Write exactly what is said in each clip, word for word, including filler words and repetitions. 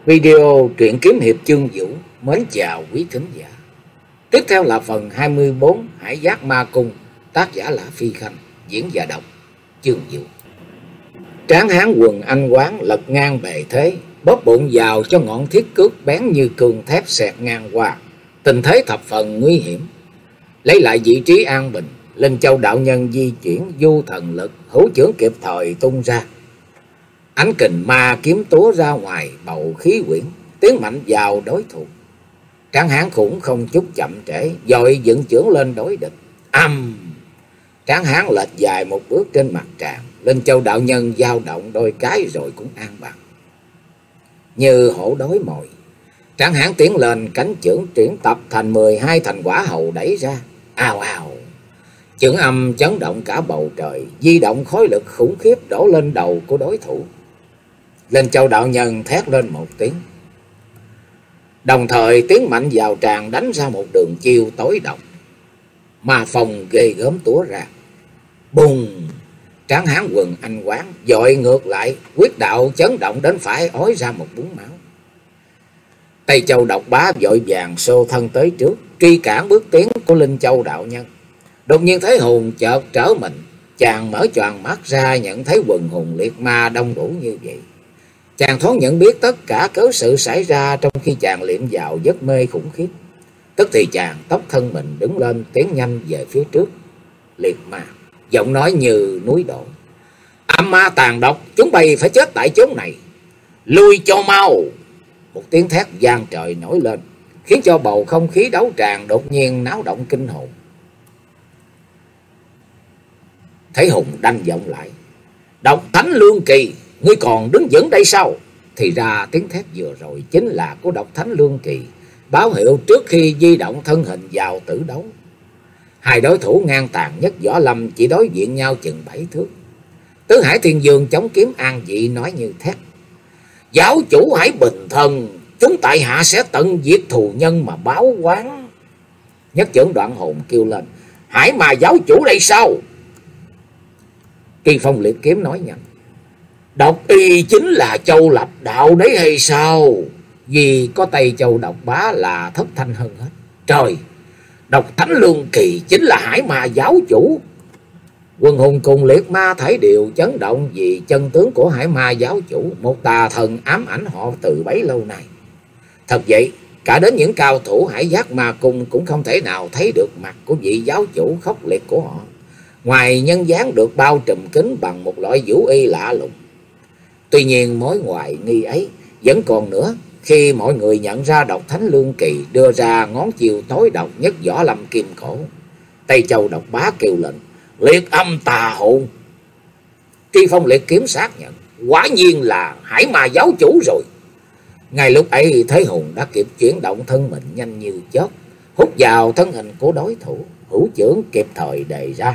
Video truyện kiếm hiệp chương vũ mến chào quý thính giả. Tiếp theo là phần hai mươi bốn Hải Giác Ma Cung, tác giả là Phi Khanh, diễn và đọc chương vũ. Tráng hán quần anh quán lật ngang bề thế, bóp bụng vào cho ngọn thiết cước bén như cương thép xẹt ngang qua. Tình thế thập phần nguy hiểm. Lấy lại vị trí an bình, Linh Châu đạo nhân di chuyển du thần lực, hữu chưởng kịp thời tung ra. Ánh kình ma kiếm túa ra ngoài bầu khí quyển, tiến mạnh vào đối thủ. Tráng hán cũng không chút chậm trễ, dội dựng chưởng lên đối địch. Âm! Tráng hán lệch dài một bước trên mặt tràng, Linh Châu đạo nhân dao động đôi cái rồi cũng an bằng. Như hổ đói mồi, Tráng hán tiến lên, cánh chưởng triển tập thành mười hai thành quả hầu đẩy ra. Ào ào! Chưởng âm chấn động cả bầu trời, di động khối lực khủng khiếp đổ lên đầu của đối thủ. Linh Châu đạo nhân thét lên một tiếng, đồng thời tiến mạnh vào tràng đánh ra một đường chiêu tối độc. Ma phong ghê gớm túa ra. Bùng! Tráng hán quần anh quán dội ngược lại, quyết đạo chấn động đến phải ói ra một búng máu. Tây Châu độc bá vội vàng xô thân tới trước, truy cản bước tiến của Linh Châu đạo nhân. Đột nhiên Thế Hùng chợt trở mình, chàng mở choàng mắt ra nhận thấy quần hùng liệt ma đông đủ như vậy. Chàng thoáng nhận biết tất cả cớ sự xảy ra trong khi chàng liệm vào giấc mê khủng khiếp. Tức thì chàng tốc thân mình đứng lên, tiến nhanh về phía trước liệt ma, giọng nói như núi đổ: Âm ma tàn độc, chúng bay phải chết tại chốn này, lui cho mau! Một tiếng thét vang trời nổi lên, khiến cho bầu không khí đấu tràng đột nhiên náo động kinh hồn. Thấy Hùng đanh giọng lại: Độc Thánh Lương Kỳ, ngươi còn đứng vững đây sao? Thì ra tiếng thét vừa rồi chính là của Độc Thánh Lương Kỳ, báo hiệu trước khi di động thân hình vào tử đấu. Hai đối thủ ngang tàn nhất võ lâm chỉ đối diện nhau chừng bảy thước. Tứ Hải Thiên Dương chống kiếm an dị nói như thét: Giáo chủ hãy bình thần, chúng tại hạ sẽ tận diệt thù nhân mà báo oán. Nhất chưởng Đoạn Hồn kêu lên: Hải mà giáo chủ đây sao? Kỳ Phong liệt kiếm nói nhanh: Độc y chính là Châu Lập đạo đấy hay sao? Vì có Tây Châu độc bá là thất thanh hơn hết. Trời, Độc Thánh Lương Kỳ chính là Hải Ma giáo chủ. Quần hùng cùng liệt ma thảy đều chấn động vì chân tướng của Hải Ma giáo chủ, một tà thần ám ảnh họ từ bấy lâu nay. Thật vậy, cả đến những cao thủ Hải Giác Ma Cung cũng không thể nào thấy được mặt của vị giáo chủ khốc liệt của họ, ngoài nhân dáng được bao trùm kín bằng một loại vũ y lạ lùng. Tuy nhiên mối ngoại nghi ấy vẫn còn nữa khi mọi người nhận ra Độc Thánh Lương Kỳ đưa ra ngón chiều tối độc nhất võ lâm kim cổ. Tây Châu độc bá kêu lên: Liệt âm tà hồn! Tri Phong liệt kiếm xác nhận: Quả nhiên là Hải Ma giáo chủ rồi. Ngay lúc ấy Thế Hùng đã kịp chuyển động thân mình nhanh như chớp, hút vào thân hình của đối thủ, hữu chưởng kịp thời đề ra.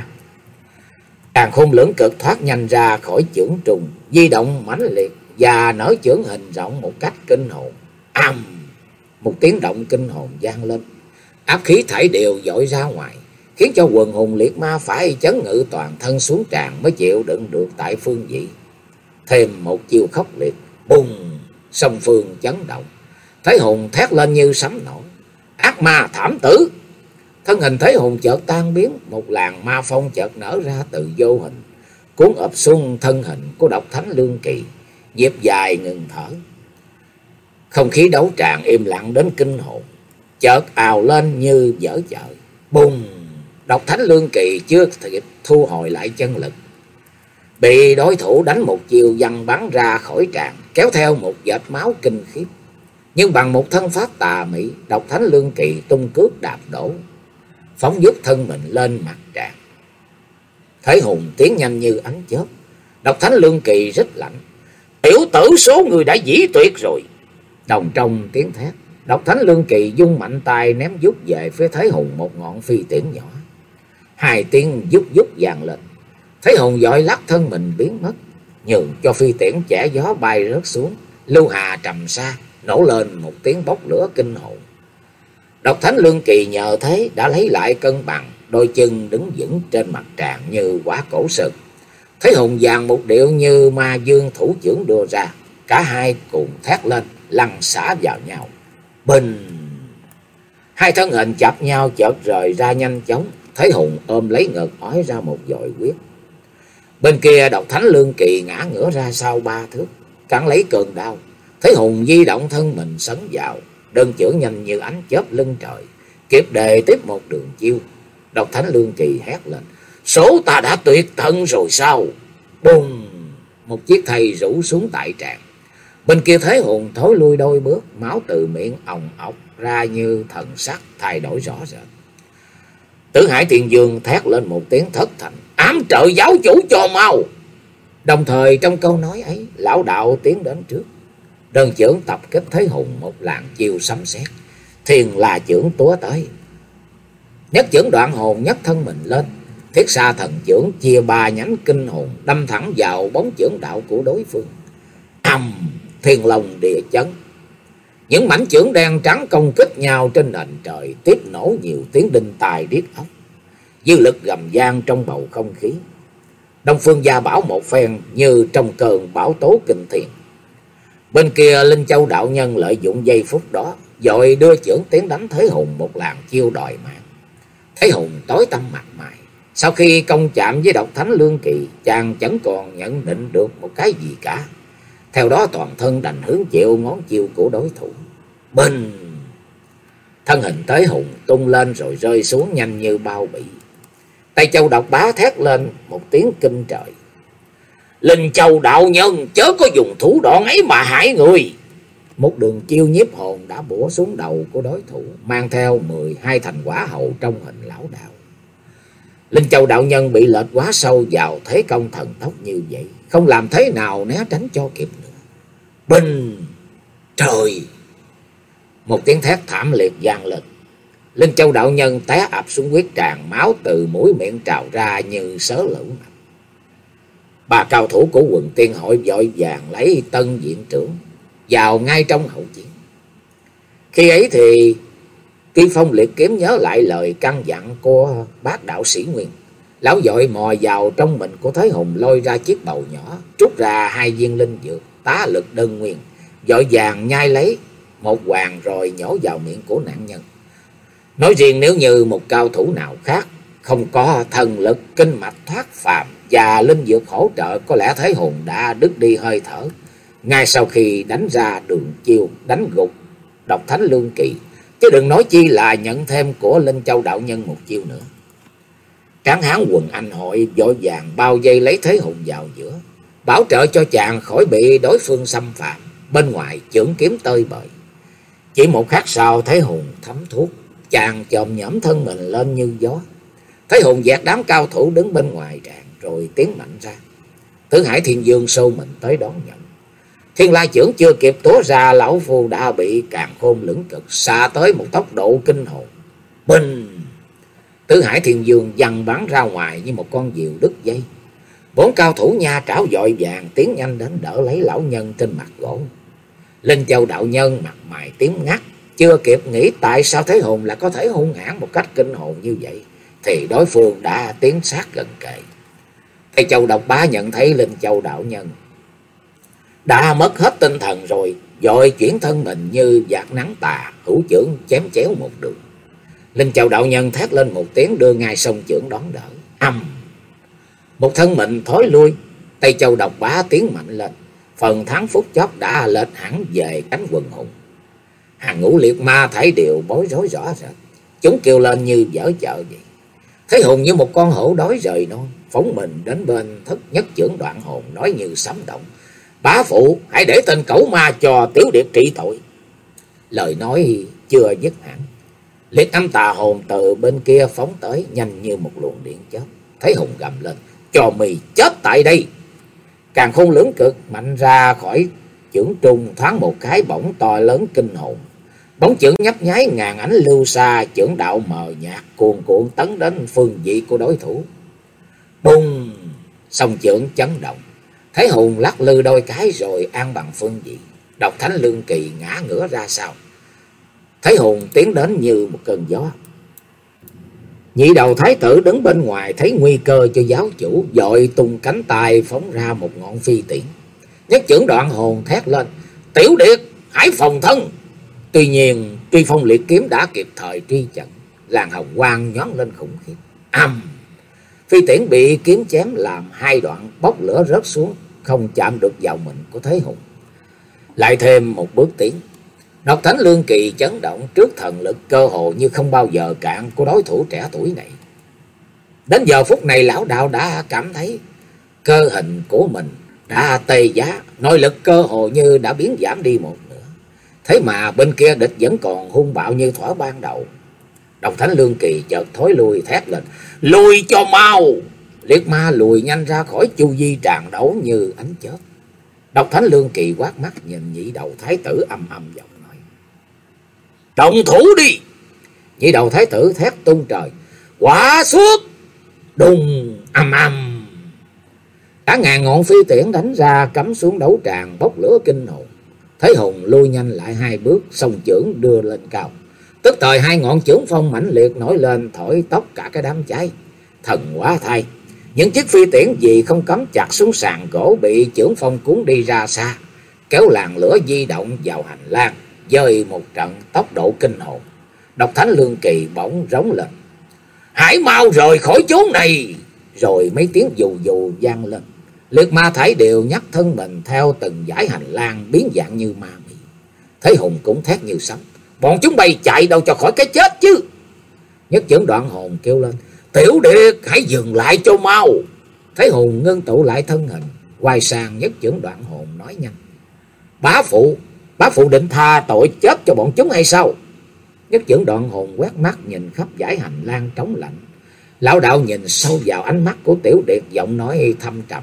Càng khôn lưỡng cực thoát nhanh ra khỏi chưởng trùng, di động mãnh liệt và nở chưởng hình rộng một cách kinh hồn. Âm! Một tiếng động kinh hồn vang lên, áp khí thảy đều dội ra ngoài, khiến cho quần hùng liệt ma phải chấn ngự toàn thân xuống tràng mới chịu đựng được tại phương vị. Thêm một chiêu khốc liệt, bùng! Song phương chấn động. Thế Hùng thét lên như sấm nổ: Ác ma thảm tử! Thân hình Thế Hùng chợt tan biến, một làn ma phong chợt nở ra từ vô hình, cuốn ập xuống thân hình của Độc Thánh Lương Kỳ. Nhịp dài ngừng thở. Không khí đấu tràng im lặng đến kinh hồn, chợt ào lên như dở chợ. Bùng! Độc Thánh Lương Kỳ chưa kịp thu hồi lại chân lực, bị đối thủ đánh một chiều văng bắn ra khỏi tràng, kéo theo một vệt máu kinh khiếp. Nhưng bằng một thân pháp tà mị, Độc Thánh Lương Kỳ tung cước đạp đổ, phóng dứt thân mình lên mặt tràng. Thế Hùng tiến nhanh như ánh chớp. Độc Thánh Lương Kỳ rít lạnh: Tiểu tử số người đã dĩ tuyệt rồi. Đồng trong tiếng thét, Độc Thánh Lương Kỳ dung mạnh tay ném vút về phía Thế Hùng một ngọn phi tiễn nhỏ. Hai tiếng vút vút vang lên. Thế Hùng vội lắc thân mình biến mất, nhường cho phi tiễn chẻ gió bay rớt xuống, lưu hà trầm xa, nổ lên một tiếng bốc lửa kinh hồn. Độc Thánh Lương Kỳ nhờ thế đã lấy lại cân bằng, đôi chân đứng vững trên mặt tràng như quả cổ sừng. Thế Hùng vàng một điệu như ma dương thủ chưởng đưa ra, cả hai cùng thét lên: lăn xả vào nhau. Bình! Hai thân hình chạm nhau chợt rời ra nhanh chóng. Thế Hùng ôm lấy ngực ói ra một dội huyết. Bên kia Độc Thánh Lương Kỳ ngã ngửa ra sau ba thước, cắn lấy cơn đau. Thế Hùng di động thân mình sấn vào, đơn chưởng nhanh như ánh chớp lưng trời, kịp đề tiếp một đường chiêu. Độc Thánh Lương Kỳ hét lên: số ta đã tuyệt thân rồi sao? Bùng! Một chiếc thây rủ xuống tại tràng. Bên kia Thế Hùng thối lui đôi bước, máu từ miệng ồng ọc ra như thần sắc thay đổi rõ rệt. Tử Hải Thiên Dương thét lên một tiếng thất thành: ám trợ giáo chủ cho mau! Đồng thời trong câu nói ấy, lão đạo tiến đến trước, đơn chưởng tập kích Thế Hùng một làn chiêu sấm sét. Thiền là chưởng túa tới, nhất chưởng đoạn hồn nhất thân mình lên. Thiết Sa Thần chưởng chia ba nhánh kinh hồn đâm thẳng vào bóng chưởng đạo của đối phương. Ầm! Thiên long địa chấn, những mảnh chưởng đen trắng công kích nhau trên nền trời, tiếp nổ nhiều tiếng đinh tai điếc óc, dư lực gầm vang trong bầu không khí. Đông Phương Gia Bảo một phen như trong cơn bão tố kinh thiên. Bên kia Linh Châu đạo nhân lợi dụng giây phút đó, vội đưa chưởng tiến đánh Thế Hùng một làn chiêu đòi mạng. Thế Hùng tối tăm mặt mày, sau khi công chạm với Độc Thánh Lương Kỳ, chàng chẳng còn nhận định được một cái gì cả. Theo đó toàn thân đành hứng chịu ngón chiêu của đối thủ. Bình! Thân hình Thế Hùng tung lên rồi rơi xuống nhanh như bao bỉ. Tây Châu Độc Bá thét lên một tiếng kinh trời: Linh Châu đạo nhân chớ có dùng thủ đoạn ấy mà hại người! Một đường chiêu nhiếp hồn đã bủa xuống đầu của đối thủ, mang theo mười hai thành quả hậu trong hình lão đạo. Linh Châu đạo nhân bị lệch quá sâu vào thế công thần tốc như vậy, không làm thế nào né tránh cho kịp nữa. Bình! Trời! Một tiếng thét thảm liệt vang lên. Linh Châu đạo nhân té ập xuống huyết tràng, máu từ mũi miệng trào ra như sớ lũ mạch. Ba cao thủ của Quần Tiên Hội vội vàng lấy tân viện trưởng vào ngay trong hậu chiến. Khi ấy thì Kỳ Phong liệt kiếm nhớ lại lời căn dặn của bác đạo sĩ Nguyên. Lão vội mò vào trong mình của Thế Hùng, lôi ra chiếc bầu nhỏ, trút ra hai viên linh dược tá lực đơn nguyên, vội vàng nhai lấy một hoàng rồi nhổ vào miệng của nạn nhân. Nói riêng nếu như một cao thủ nào khác không có thần lực kinh mạch thoát phàm và linh dược hỗ trợ, có lẽ Thế Hùng đã đứt đi hơi thở ngay sau khi đánh ra đường chiêu đánh gục Độc Thánh Lương Kỳ, chứ đừng nói chi là nhận thêm của Linh Châu đạo nhân một chiêu nữa. Tráng hán Quần Anh Hội vội vàng bao vây lấy Thế Hùng vào giữa, bảo trợ cho chàng khỏi bị đối phương xâm phạm. Bên ngoài chưởng kiếm tơi bời. Chỉ một khắc sau, Thế Hùng thấm thuốc, chàng chồm nhõm thân mình lên như gió. Thế Hùng dạt đám cao thủ đứng bên ngoài tràng rồi tiến mạnh ra. Tử Hải Thiên Dương xô mình tới đón nhận. Thiên La chưởng chưa kịp túa ra, lão phu đã bị Càn Khôn lưỡng cực xạ tới một tốc độ kinh hồn. Bình! Tử Hải Thiên Dương văng bắn ra ngoài như một con diều đứt dây. Bốn cao thủ nha trảo vội vàng tiến nhanh đến đỡ lấy lão nhân trên mặt gỗ. Linh Châu đạo nhân mặt mày tím ngắt, chưa kịp nghĩ tại sao Thế Hùng lại có thể hung hãn một cách kinh hồn như vậy, thì đối phương đã tiến sát gần kề. Tây Châu Độc Bá nhận thấy Linh Châu đạo nhân đã mất hết tinh thần rồi, vội chuyển thân mình như vạt nắng tà, hữu chưởng chém chéo một đường. Linh Châu đạo nhân thét lên một tiếng, đưa ngay song chưởng đón đỡ. Âm! Một thân mình thối lui. Tây Châu Độc Bá tiến mạnh lên, phần thắng phút chốc đã lệch hẳn về cánh Quần Hùng. Hàng ngũ liệt ma thấy đều bối rối rõ rệt, chúng kêu lên như dở chợ vậy. Thế Hùng như một con hổ đói rời non, phóng mình đến bên thất nhất chưởng đoạn hồn, nói như sấm động: Bá phụ, hãy để tên cẩu ma cho Tiểu Điệt trị tội. Lời nói chưa dứt hẳn, liệt âm tà hồn từ bên kia phóng tới nhanh như một luồng điện chớp. Thế Hùng gầm lên: Cho mì chết tại đây! Càn Khôn lưỡng cực mạnh ra khỏi chưởng trung, thoáng một cái bỗng to lớn kinh hồn. Bóng chưởng nhấp nháy ngàn ánh lưu xa, chưởng đạo mờ nhạt cuồn cuộn tấn đến phương vị của đối thủ. Bùng! Song chưởng chấn động. Thế Hùng lắc lư đôi cái rồi an bằng phương vị. Độc Thánh Lương Kỳ ngã ngửa ra sau. Thế Hùng tiến đến như một cơn gió. Nhị đầu thái tử đứng bên ngoài thấy nguy cơ cho giáo chủ, vội tung cánh tay phóng ra một ngọn phi tiễn. Nhất chưởng đoạn hồn thét lên: Tiểu Điệt, hãy phòng thân. Tuy nhiên Truy Phong liệt kiếm đã kịp thời truy chặn, làn hồng quang nhón lên khủng khiếp. Ầm! Phi tiễn bị kiếm chém làm hai đoạn, bốc lửa rớt xuống, không chạm được vào mình của Thế Hùng. Lại thêm một bước tiến, Độc Thánh Lương Kỳ chấn động trước thần lực cơ hồ như không bao giờ cạn của đối thủ trẻ tuổi này. Đến giờ phút này lão đạo đã cảm thấy cơ hình của mình đã tê giá, nội lực cơ hồ như đã biến giảm đi một nửa. Thế mà bên kia địch vẫn còn hung bạo như thuở ban đầu. Độc Thánh Lương Kỳ chợt thối lui thét lên: lùi cho mau! Liệt ma lùi nhanh ra khỏi chu vi tràn đấu như ánh chớp. Độc Thánh Lương Kỳ quát mắt nhìn nhị đầu thái tử, âm âm giọng nói: động thủ đi! Nhị đầu thái tử thét tung trời: quả xuất! Đùng âm âm, cả ngàn ngọn phi tiễn đánh ra cắm xuống đấu tràng, bốc lửa kinh hồn. Thế Hùng lui nhanh lại hai bước, song chưởng đưa lên cao. Tức thời hai ngọn chưởng phong mãnh liệt nổi lên, thổi tóc cả cái đám cháy. Thần quá thay, những chiếc phi tiễn gì không cắm chặt xuống sàn gỗ bị chưởng phong cuốn đi ra xa, kéo làn lửa di động vào hành lang với một trận tốc độ kinh hồn. Độc Thánh Lương Kỳ bỗng rống lên: hãy mau rời khỏi chốn này! Rồi mấy tiếng dù dù vang lên. Liệt ma thải đều nhắc thân mình theo từng dải hành lang biến dạng như ma mị. Thế Hùng cũng thét như sấm: bọn chúng bay chạy đâu cho khỏi cái chết chứ! Nhất chưởng Đoạn Hồn kêu lên: Tiểu Điệt, hãy dừng lại cho mau! Thế Hùng ngưng tụ lại thân hình, quay sang Nhất chưởng Đoạn Hồn nói nhanh: bá phụ, bá phụ định tha tội chết cho bọn chúng hay sao? Nhất chưởng Đoạn Hồn quét mắt nhìn khắp dải hành lang trống lạnh. Lão đạo nhìn sâu vào ánh mắt của Tiểu Điệt, giọng nói thâm trầm: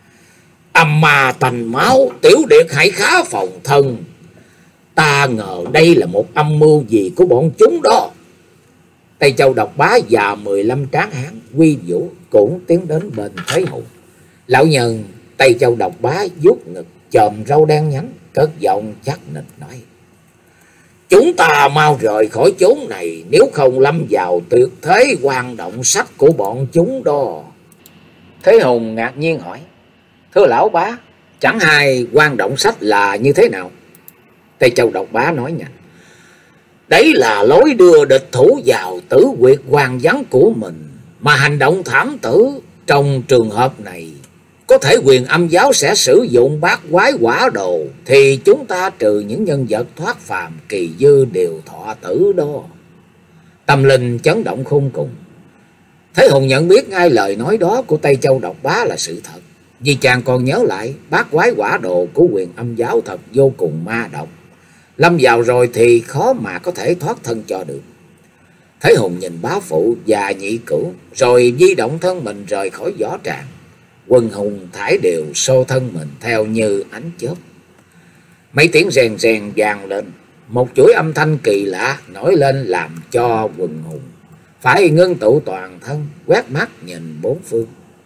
âm ma tành máu, Tiểu Điệt hãy khá phòng thân. Ta ngờ đây là một âm mưu gì của bọn chúng đó. Tây Châu Độc Bá và mười lăm tráng hán Quy Vũ cũng tiến đến bên Thế Hùng. Lão nhân Tây Châu Độc Bá vuốt ngực chòm râu đen nhánh, cất giọng chắc nịch nói: chúng ta mau rời khỏi chốn này, nếu không lâm vào tuyệt thế quan động sách của bọn chúng đó. Thế Hùng ngạc nhiên hỏi: thưa lão bá, chẳng hay quan động sách là như thế nào? Tây Châu Độc Bá nói nhanh: đấy là lối đưa địch thủ vào tử quyệt hoàng vắng của mình, mà hành động thảm tử trong trường hợp này có thể Quyền Âm giáo sẽ sử dụng bát quái quả đồ, thì chúng ta trừ những nhân vật thoát phàm kỳ dư đều thọ tử đó. Tâm linh chấn động khôn cùng. Thế Hùng nhận biết ngay lời nói đó của Tây Châu Độc Bá là sự thật, vì chàng còn nhớ lại bát quái quả đồ của Quyền Âm giáo thật vô cùng ma độc, lâm vào rồi thì khó mà có thể thoát thân cho được. Thế Hùng nhìn bá phụ và nhị cửu, rồi di động thân mình rời khỏi võ tràng. Quần hùng thải đều xô thân mình theo như ánh chớp. Mấy tiếng rèn rèn vang lên, một chuỗi âm thanh kỳ lạ nổi lên làm cho quần hùng phải ngưng tụ toàn thân, quét mắt nhìn bốn phương.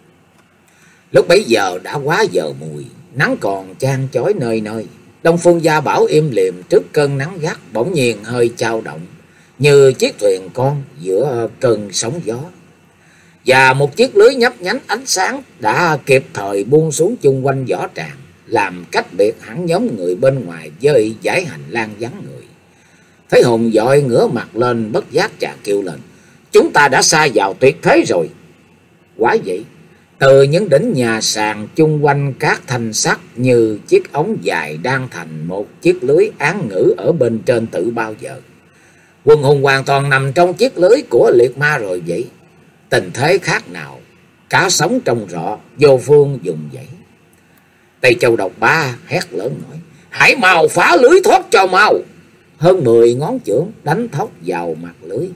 Lúc bấy giờ đã quá giờ mùi, nắng còn chang chói nơi nơi. Đông Phương Gia Bảo im lìm trước cơn nắng gắt, bỗng nhiên hơi chao động như chiếc thuyền con giữa cơn sóng gió. Và một chiếc lưới nhấp nhánh ánh sáng đã kịp thời buông xuống chung quanh võ tràng, làm cách biệt hẳn nhóm người bên ngoài với dải hành lang vắng người. Thế Hùng vội ngửa mặt lên, bất giác chàng kêu lên: chúng ta đã sa vào tuyệt thế rồi. Quả vậy, từ những đỉnh nhà sàn chung quanh các thanh sắt như chiếc ống dài đang thành một chiếc lưới án ngữ ở bên trên tự bao giờ. Quần hùng hoàn toàn nằm trong chiếc lưới của liệt ma rồi vậy. Tình thế khác nào cá sống trong rọ, vô phương dùng dãy. Tây Châu Độc Bá hét lớn nói: hãy mau phá lưới thoát cho mau! Hơn mười ngón chưởng đánh thốc vào mặt lưới.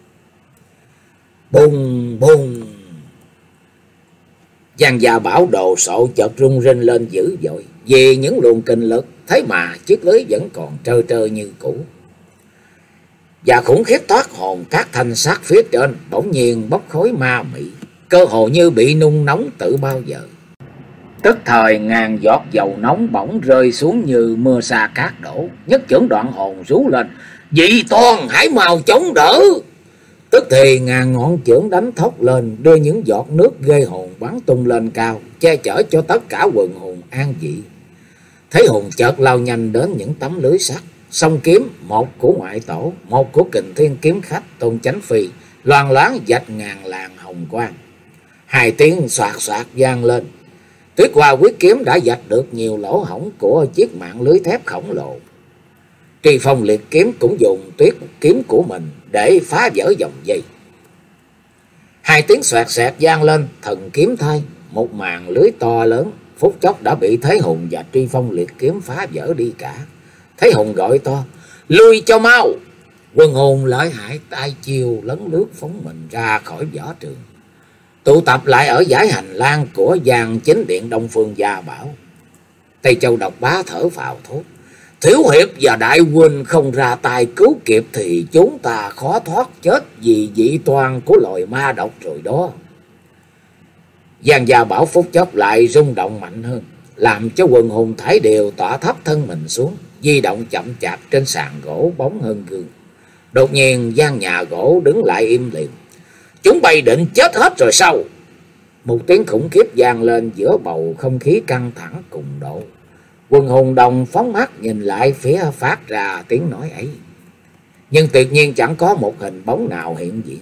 Bùng bùng, Giang Gia Bảo đồ sộ chợt rung rinh lên dữ dội vì những luồng kinh lực, thế mà chiếc lưới vẫn còn trơ trơ như cũ. Và khủng khiếp thoát hồn, các thanh sắt phía trên bỗng nhiên bốc khói ma mị, cơ hồ như bị nung nóng tự bao giờ. Tức thời ngàn giọt dầu nóng bỗng rơi xuống như mưa sa cát đổ. Nhất chưởng Đoạn Hồn rú lên: dị toan, hãy mau chống đỡ! Tức thì ngàn ngọn chưởng đánh thốc lên, đưa những giọt nước ghê hồn bắn tung lên cao, che chở cho tất cả quần hùng an dị. Thế Hùng chợt lao nhanh đến những tấm lưới sắt, song kiếm, một của ngoại tổ, một của Kình Thiên kiếm khách Tôn Chánh Phi, loang loáng vạch ngàn làn hồng quang. Hai tiếng xoạt xoạt vang lên. Tuyết Hoa quyết kiếm đã vạch được nhiều lỗ hổng của chiếc mạng lưới thép khổng lồ. Truy Phong liệt kiếm cũng dùng tuyết kiếm của mình để phá vỡ dòng dây. Hai tiếng xoẹt xẹt vang lên, thần kiếm thay, một màn lưới to lớn phút chốc đã bị Thế Hùng và Truy Phong liệt kiếm phá vỡ đi cả. Thế Hùng gọi to: "Lui cho mau!" Quân hồn lợi hại tay chiêu lấn lướt phóng mình ra khỏi võ trường, tụ tập lại ở dãy hành lang của Giang Chính Điện Đông Phương Gia Bảo. Tây Châu Độc Bá thở phào thốt: "Thiếu hiệp và đại huynh không ra tay cứu kịp thì chúng ta khó thoát chết vì dị toan của loài ma độc rồi đó." Giang Gia Bảo phút chốc lại rung động mạnh hơn, làm cho quần hùng thải đều tỏa thấp thân mình xuống, di động chậm chạp trên sàn gỗ bóng hơn gương. Đột nhiên gian nhà gỗ đứng lại im lìm. "Chúng bay định chết hết rồi sao?" Một tiếng khủng khiếp vang lên giữa bầu không khí căng thẳng cùng độ. Quần hùng đồng phóng mắt nhìn lại phía phát ra tiếng nói ấy, nhưng tuyệt nhiên chẳng có một hình bóng nào hiện diện.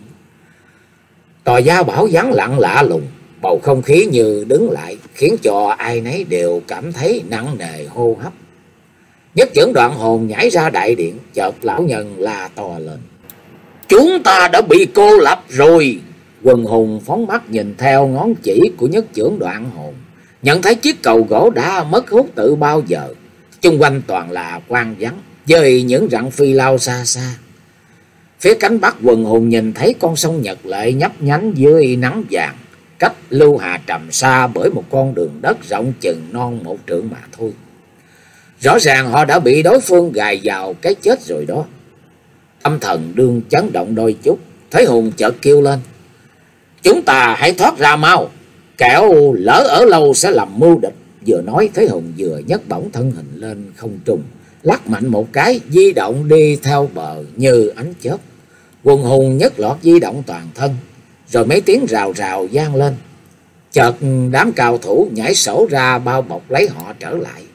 Tòa Gia Bảo vắng lặng lạ lùng, bầu không khí như đứng lại, khiến cho ai nấy đều cảm thấy nặng nề hô hấp. Nhất Chưởng Đoạn Hồn nhảy ra đại điện, chợt lão nhân la to lên: "Chúng ta đã bị cô lập rồi!" Quần hùng phóng mắt nhìn theo ngón chỉ của Nhất Chưởng Đoạn Hồn, nhận thấy chiếc cầu gỗ đã mất hút từ bao giờ. Chung quanh toàn là quang vắng, với những rặng phi lao xa xa. Phía cánh bắc quần hùng nhìn thấy con sông Nhật Lệ nhấp nhánh dưới nắng vàng, cách Lưu Hà Trầm xa bởi một con đường đất rộng chừng non một trượng mà thôi. Rõ ràng họ đã bị đối phương gài vào cái chết rồi đó. Tâm thần đương chấn động đôi chút, Thế Hùng chợt kêu lên: "Chúng ta hãy thoát ra mau, kẻo lỡ ở lâu sẽ làm mưu địch." Vừa nói Thế Hùng vừa nhấc bổng thân hình lên không trung, lắc mạnh một cái, di động đi theo bờ như ánh chớp. Quần hùng nhất loạt di động toàn thân, rồi mấy tiếng rào rào vang lên. Chợt đám cao thủ nhảy sổ ra bao bọc lấy họ trở lại.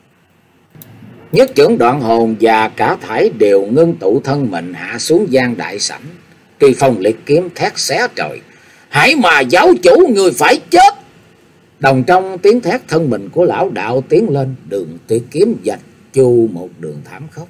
Nhất Chưởng Đoạn Hồn và cả thải đều ngưng tụ thân mình hạ xuống gian đại sảnh. Truy Phong liệt kiếm thét xé trời: "Hãy mà giáo chủ, người phải chết!" Đồng trong tiếng thét, thân mình của lão đạo tiến lên, đường tuyệt kiếm vạch chu một đường thảm khốc.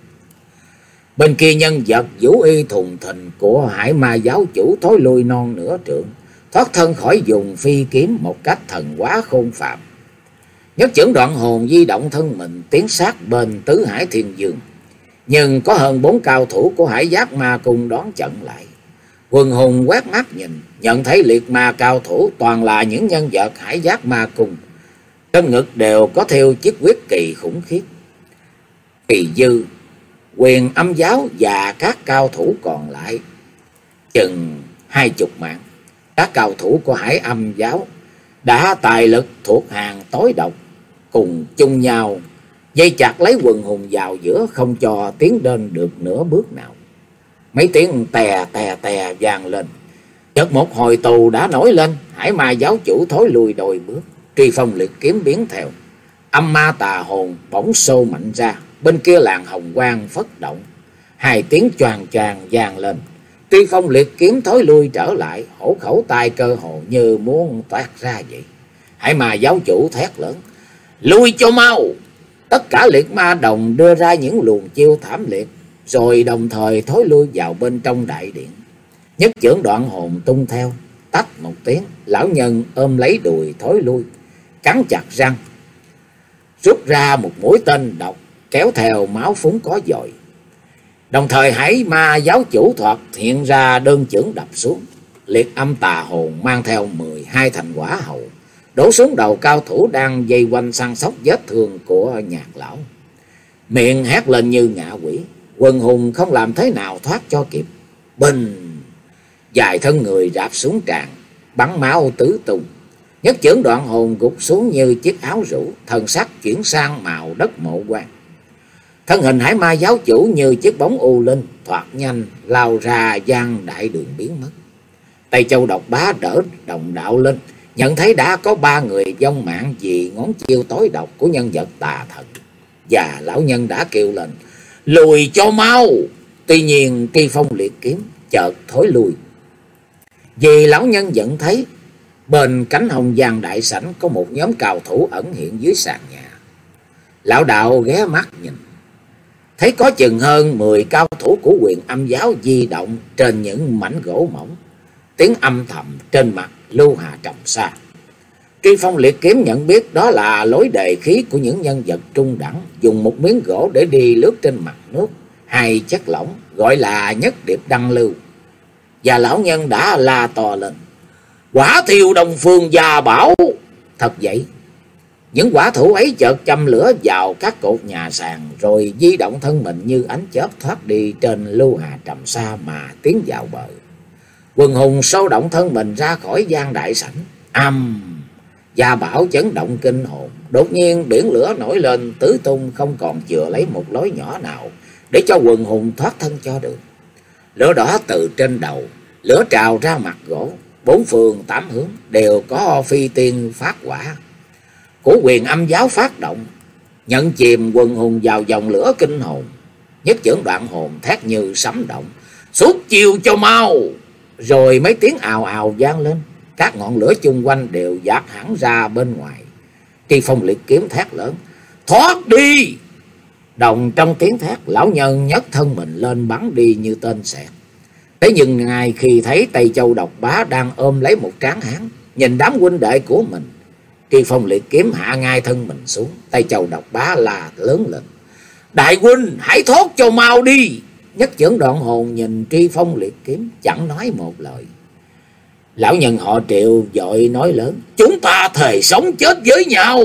Bên kia nhân vật vũ y thùng thình của Hải Ma giáo chủ thối lui non nửa trượng, thoát thân khỏi dùng phi kiếm một cách thần quá khôn phạm. Nhất Chưởng Đoạn Hồn di động thân mình tiến sát bên Tứ Hải Thiên Dương, nhưng có hơn bốn cao thủ của Hải Giác Ma Cung đón chặn lại. Quần hùng quét mắt nhìn, nhận thấy liệt ma cao thủ toàn là những nhân vật Hải Giác Ma Cung, trên ngực đều có theo chiếc huyết kỳ khủng khiếp. Kỳ Dư, Quyền Âm Giáo và các cao thủ còn lại chừng hai chục mạng. Các cao thủ của Hải Âm Giáo đã tài lực thuộc hàng tối độc, cùng chung nhau dây chặt lấy quần hùng vào giữa, không cho tiến lên được nửa bước nào. Mấy tiếng tè tè tè vang lên, chợt một hồi tù đã nổi lên. Hải Ma giáo chủ thối lui đôi bước, Truy Phong liệt kiếm biến theo. Âm ma tà hồn bỗng xô mạnh ra, bên kia làn hồng quang phất động. Hai tiếng choàng choàng vang lên, Truy Phong liệt kiếm thối lui trở lại, hổ khẩu tai cơ hồ như muốn toát ra vậy. Hải Ma giáo chủ thét lớn: "Lui cho mau!" Tất cả liệt ma đồng đưa ra những luồng chiêu thảm liệt, rồi đồng thời thối lui vào bên trong đại điện. Nhất Chưởng Đoạn Hồn tung theo, tách một tiếng, lão nhân ôm lấy đùi thối lui, cắn chặt răng, rút ra một mũi tên độc, kéo theo máu phúng có dội. Đồng thời Hải Ma giáo chủ thoạt hiện ra đơn chưởng đập xuống. Liệt âm tà hồn mang theo mười hai thành quả hậu, đổ xuống đầu cao thủ đang dây quanh săn sóc vết thương của Nhạc lão, miệng hét lên như ngạ quỷ. Quần hùng không làm thế nào thoát cho kịp. Bình, dài thân người rạp xuống tràn, bắn máu tứ tung. Nhất Chưởng Đoạn Hồn gục xuống như chiếc áo rũ, thần sắc chuyển sang màu đất mộ quan. Thân hình Hải Ma giáo chủ như chiếc bóng u linh, thoạt nhanh lao ra gian đại đường biến mất. Tây Châu Độc Bá đỡ đồng đạo lên, nhận thấy đã có ba người vong mạng vì ngón chiêu tối độc của nhân vật tà thần. Và lão nhân đã kêu lên: "Lùi cho mau!" Tuy nhiên Tri Phong liệt kiếm chợt thối lui, vì lão nhân nhận thấy bên cánh hồng giang đại sảnh có một nhóm cao thủ ẩn hiện dưới sàn nhà. Lão đạo ghé mắt nhìn, thấy có chừng hơn mười cao thủ của Quyền Âm giáo di động trên những mảnh gỗ mỏng, tiếng âm thầm trên mặt Lưu Hà trầm xa. Tri Phong liệt kiếm nhận biết đó là lối đề khí của những nhân vật trung đẳng, dùng một miếng gỗ để đi lướt trên mặt nước, hai chất lỏng gọi là nhất điệp đăng lưu. Và lão nhân đã la to lên: "Quả thiêu Đông Phương Gia Bảo!" Thật vậy, những quả thủ ấy chợt châm lửa vào các cột nhà sàn, rồi di động thân mình như ánh chớp thoát đi trên Lưu Hà trầm xa mà tiến vào bờ. Quần hùng sâu động thân mình ra khỏi gian đại sảnh. Âm! Gia Bảo chấn động kinh hồn. Đột nhiên biển lửa nổi lên tứ tung, không còn chừa lấy một lối nhỏ nào để cho quần hùng thoát thân cho được. Lửa đỏ từ trên đầu, lửa trào ra mặt gỗ, bốn phương tám hướng đều có phi tiên phát hỏa của Quyền Âm giáo phát động, nhận chìm quần hùng vào dòng lửa kinh hồn. Nhất chưởng Đoạn Hồn thét như sấm động: "Xuất chiêu cho mau!" Rồi mấy tiếng ào ào vang lên, các ngọn lửa chung quanh đều dạt hẳn ra bên ngoài. Tri Phong liệt kiếm thét lớn: "Thoát đi!" Đồng trong tiếng thét, lão nhân nhấc thân mình lên bắn đi như tên xẹt. Thế nhưng ngay khi thấy Tây Châu Độc Bá đang ôm lấy một tráng hán, nhìn đám huynh đệ của mình, Tri Phong liệt kiếm hạ ngay thân mình xuống. Tây Châu Độc Bá là lớn lên: "Đại huynh, hãy thoát cho mau đi!" Nhất chưởng Đoạn Hồn nhìn Tri Phong liệt kiếm chẳng nói một lời. Lão nhân họ Triệu vội nói lớn: "Chúng ta thề sống chết với nhau!"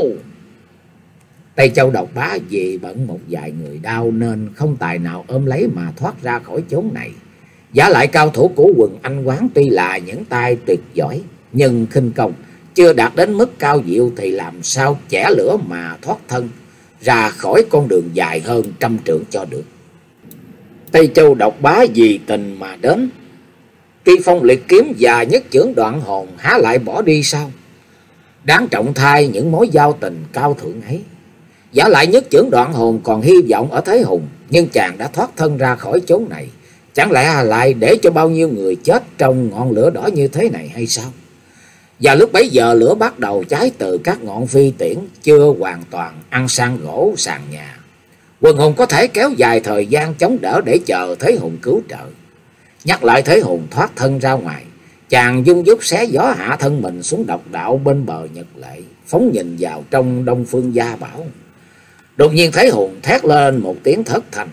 Tây Châu Độc Bá vì bận một vài người đau nên không tài nào ôm lấy mà thoát ra khỏi chốn này. Giả lại cao thủ của Quần Anh quán tuy là những tay tuyệt giỏi, nhưng khinh công chưa đạt đến mức cao diệu thì làm sao chẻ lửa mà thoát thân ra khỏi con đường dài hơn trăm trượng cho được. Tây Châu Độc Bá vì tình mà đến, Tri Phong liệt kiếm và nhất chưởng Đoạn Hồn há lại bỏ đi sao? Đáng trọng thay những mối giao tình cao thượng ấy. Giả lại nhất chưởng Đoạn Hồn còn hy vọng ở Thế Hùng, nhưng chàng đã thoát thân ra khỏi chốn này, chẳng lẽ lại để cho bao nhiêu người chết trong ngọn lửa đỏ như thế này hay sao? Và lúc bấy giờ lửa bắt đầu cháy từ các ngọn phi tiễn chưa hoàn toàn ăn sang gỗ sàn nhà. Quần hùng có thể kéo dài thời gian chống đỡ để chờ Thế Hùng cứu trợ. Nhắc lại Thế Hùng thoát thân ra ngoài, chàng dung dút xé gió hạ thân mình xuống độc đạo bên bờ Nhật Lệ, phóng nhìn vào trong Đông Phương Gia Bảo. Đột nhiên Thế Hùng thét lên một tiếng thất thanh: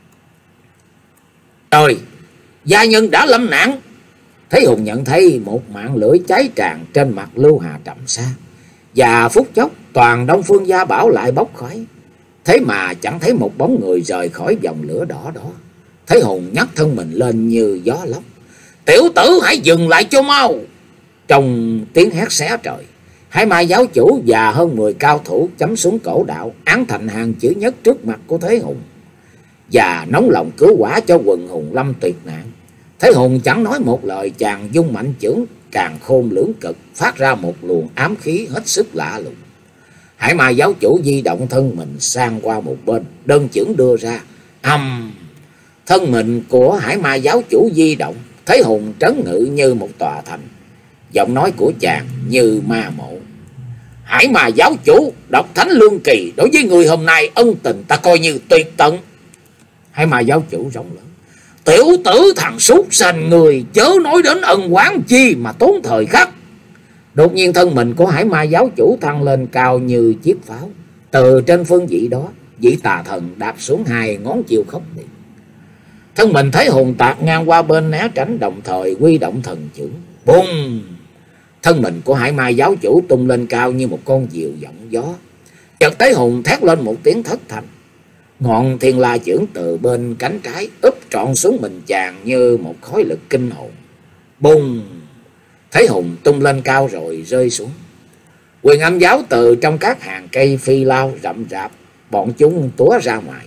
"Trời, gia nhân đã lâm nạn!" Thế Hùng nhận thấy một mạng lưỡi cháy tràn trên mặt Lưu Hà trầm xa, và phút chốc toàn Đông Phương Gia Bảo lại bốc khói. Thế mà chẳng thấy một bóng người rời khỏi vòng lửa đỏ đó. Thế Hùng nhấc thân mình lên như gió lốc: "Tiểu tử, hãy dừng lại cho mau!" Trong tiếng hét xé trời, Hải Ma giáo chủ và hơn mười cao thủ chấm xuống cổ đạo, án thành hàng chữ nhất trước mặt của Thế Hùng, và nóng lòng cứu quả cho quần hùng lâm tuyệt nạn. Thế Hùng chẳng nói một lời, chàng dung mạnh chưởng càn khôn lưỡng cực, phát ra một luồng ám khí hết sức lạ lùng. Hải Ma giáo chủ di động thân mình sang qua một bên, đơn chưởng đưa ra. Âm! Thân mình của Hải Ma giáo chủ di động, Thế Hùng trấn ngự như một tòa thành. Giọng nói của chàng như ma mộ: "Hải Ma giáo chủ, Độc Thánh Lương Kỳ đối với người hôm nay ân tình ta coi như tuyệt tận." Hải Ma giáo chủ rống lớn: "Tiểu tử thằng súc sanh, người chớ nói đến ân oán chi mà tốn thời khắc." Đột nhiên thân mình của Hải Ma giáo chủ thăng lên cao như chiếc pháo. Từ trên phương vị đó, vị tà thần đạp xuống hai ngón chiều khốc liệt. Thân mình Thế Hùng tạt ngang qua bên né tránh, đồng thời huy động thần chưởng. Bùng! Thân mình của Hải Ma giáo chủ tung lên cao như một con diều giọng gió. Chợt Thế Hùng thét lên một tiếng thất thanh. Ngọn thiên la chưởng từ bên cánh trái úp trọn xuống mình chàng như một khối lực kinh hồn. Bùng! Thế Hùng tung lên cao rồi rơi xuống. Quyền Âm giáo từ trong các hàng cây phi lao rậm rạp, bọn chúng túa ra ngoài.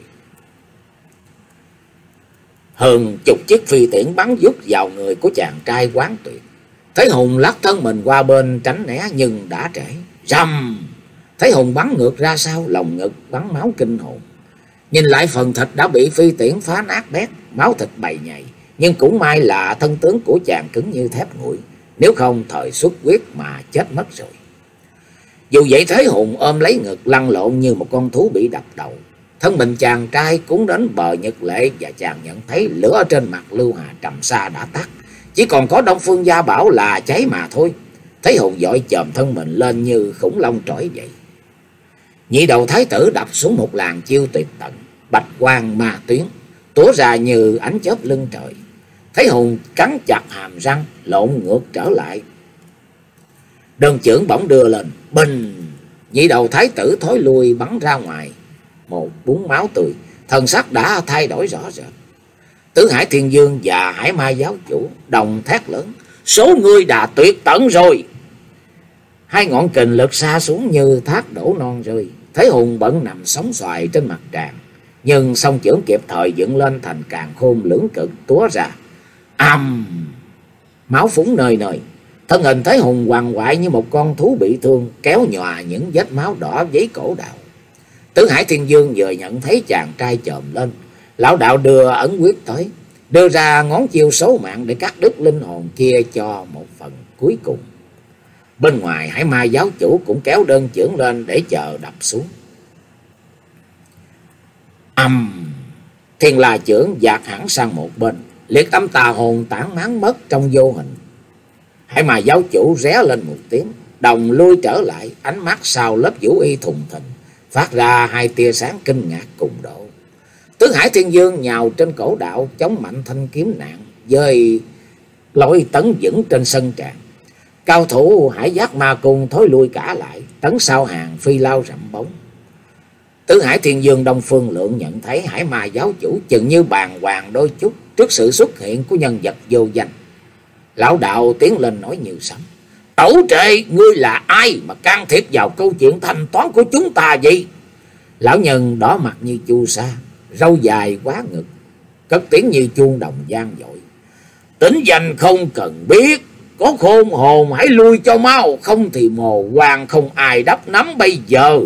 Hơn chục chiếc phi tiễn bắn vút vào người của chàng trai Quán Tuyệt. Thế Hùng lắc thân mình qua bên tránh né nhưng đã trễ. Rầm! Thế Hùng bắn ngược ra sau, lồng ngực bắn máu kinh hồn. Nhìn lại phần thịt đã bị phi tiễn phá nát bét, máu thịt bầy nhầy, nhưng cũng may là thân tướng của chàng cứng như thép nguội, nếu không thời xuất huyết mà chết mất rồi. Dù vậy Thế Hùng ôm lấy ngực lăn lộn như một con thú bị đập đầu. Thân mình chàng trai cũng đến bờ nhật lệ, và chàng nhận thấy lửa trên mặt Lưu Hà Trầm Sa đã tắt, chỉ còn có Đông Phương Gia Bảo là cháy mà thôi. Thế Hùng vội chồm thân mình lên như khủng long trỗi vậy. Nhị đầu thái tử đập xuống một làn chiêu tuyệt tận, bạch quang ma tuyến túa ra như ánh chớp lưng trời. Thế Hùng cắn chặt hàm răng, lộn ngược trở lại. Đơn chưởng bỗng đưa lên, bình, nhị đầu thái tử thối lui bắn ra ngoài một búng máu tươi, thần sắc đã thay đổi rõ rệt. Tứ Hải Thiên Dương và Hải Ma giáo chủ đồng thét lớn: số ngươi đã tuyệt tận rồi. Hai ngọn kình lực xa xuống như thác đổ non rơi. Thế Hùng bận nằm sóng xoài trên mặt tràng, nhưng song chưởng kịp thời dựng lên thành càn khôn lưỡng cực túa ra. Ầm, máu phúng nơi nơi. Thân hình Thế Hùng hoàng hoại như một con thú bị thương, kéo nhòa những vết máu đỏ giấy cổ đạo. Tứ Hải Thiên Dương vừa nhận thấy chàng trai chồm lên, lão đạo đưa ấn quyết tới, đưa ra ngón chiêu số mạng để cắt đứt linh hồn kia cho một phần cuối cùng. Bên ngoài Hải Ma giáo chủ cũng kéo đơn chưởng lên để chờ đập xuống. Âm, Thiên La chưởng dạt hẳn sang một bên, liệt âm tà hồn tản mát mất trong vô hình. Hải Ma giáo chủ ré lên một tiếng, đồng lui trở lại, ánh mắt sau lớp vũ y thùng thình phát ra hai tia sáng kinh ngạc cùng độ. Tứ Hải Thiên Dương nhào trên cổ đạo, chống mạnh thanh kiếm nạn với lối tấn vững trên sân tràng. Cao thủ Hải Giác Ma Cung thối lui cả lại, tấn sau hàng phi lao rậm bóng. Tứ Hải Thiên Dương Đông Phương Lượng nhận thấy Hải Ma giáo chủ chừng như bàng hoàng đôi chút trước sự xuất hiện của nhân vật vô danh. Lão đạo tiến lên nói như sấm: Tẩu trệ, ngươi là ai mà can thiệp vào câu chuyện thanh toán của chúng ta vậy? Lão nhân đỏ mặt như chu sa, râu dài quá ngực, cất tiếng như chuông đồng vang dội: Tính danh không cần biết, có khôn hồn hãy lui cho mau, không thì mồ quan không ai đắp nắm bây giờ.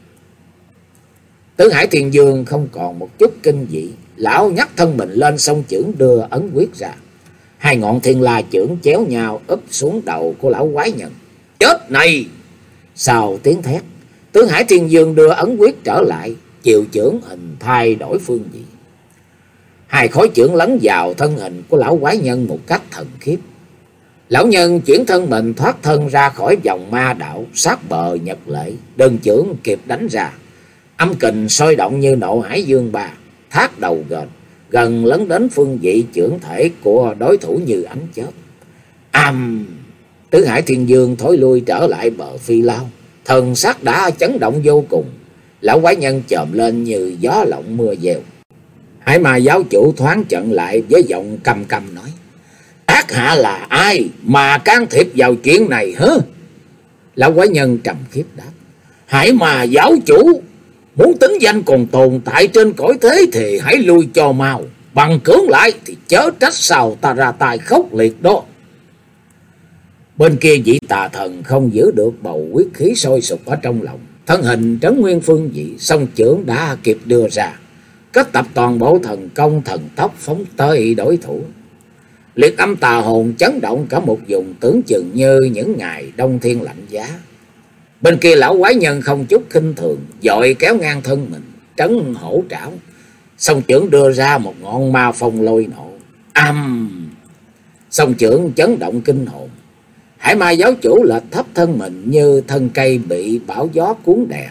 Tứ Hải Thiên Dương không còn một chút kinh dị, lão nhắc thân mình lên song chưởng đưa ấn quyết ra. Hai ngọn thiên la chưởng chéo nhau úp xuống đầu của lão quái nhân. Chết này! Sau tiếng thét, Tứ Hải Thiên Dương đưa ấn quyết trở lại, chiều chưởng hình thay đổi phương vị. Hai khối chưởng lấn vào thân hình của lão quái nhân một cách thần khiếp. Lão nhân chuyển thân mình thoát thân ra khỏi vòng ma đạo, sát bờ nhật lệ, đơn chưởng kịp đánh ra. Âm kình sôi động như nộ hải dương ba, thác đầu gền, gần lấn đến phương vị chưởng thể của đối thủ như ánh chớp. Ầm, Tứ Hải Thiên Dương thối lui trở lại bờ phi lao, thần sắc đã chấn động vô cùng. Lão quái nhân chồm lên như gió lộng mưa gieo. Hải Ma giáo chủ thoáng chận lại với giọng căm căm nói: Ác hạ là ai mà can thiệp vào chuyện này hả? Lão quái nhân trầm khiếp đáp: Hải Ma giáo chủ, muốn tính danh còn tồn tại trên cõi thế thì hãy lui cho mau, bằng cưỡng lại thì chớ trách sao ta ra tay khốc liệt đó. Bên kia vị tà thần không giữ được bầu quyết khí sôi sục ở trong lòng, thân hình trấn nguyên phương vị, song chưởng đã kịp đưa ra, kết tập toàn bộ thần công thần tốc phóng tới đối thủ. Liệt âm tà hồn chấn động cả một vùng, tưởng chừng như những ngày đông thiên lạnh giá. Bên kia lão quái nhân không chút khinh thường, vội kéo ngang thân mình, trấn hổ trảo, song chưởng đưa ra một ngọn ma phong lôi nổ. Âm, song chưởng chấn động kinh hồn. Hải Ma giáo chủ lệch thấp thân mình như thân cây bị bão gió cuốn đè.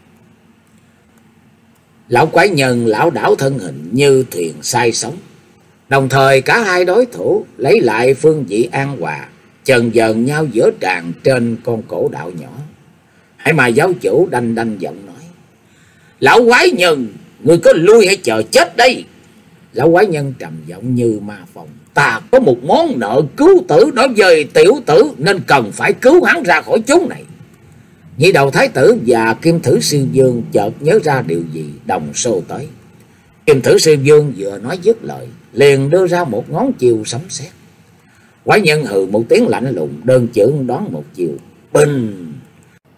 Lão quái nhân lão đảo thân hình như thuyền say sóng. Đồng thời cả hai đối thủ lấy lại phương vị an hòa, chần dần nhau giữa tràn trên con cổ đạo nhỏ. Hải Ma giáo chủ đanh đanh giọng nói: Lão quái nhân, người có lui hay chờ chết đây? Lão quái nhân trầm giọng như ma phong: Ta có một món nợ cứu tử đối với tiểu tử, nên cần phải cứu hắn ra khỏi chốn này. Nhị đầu thái tử và Kim Thử Sư Dương chợt nhớ ra điều gì, đồng xô tới. Kim Thử Sư Dương vừa nói dứt lời, liền đưa ra một ngón chiêu sấm sét. Quái nhân hừ một tiếng lạnh lùng, đơn chưởng đón một chiều. Bình!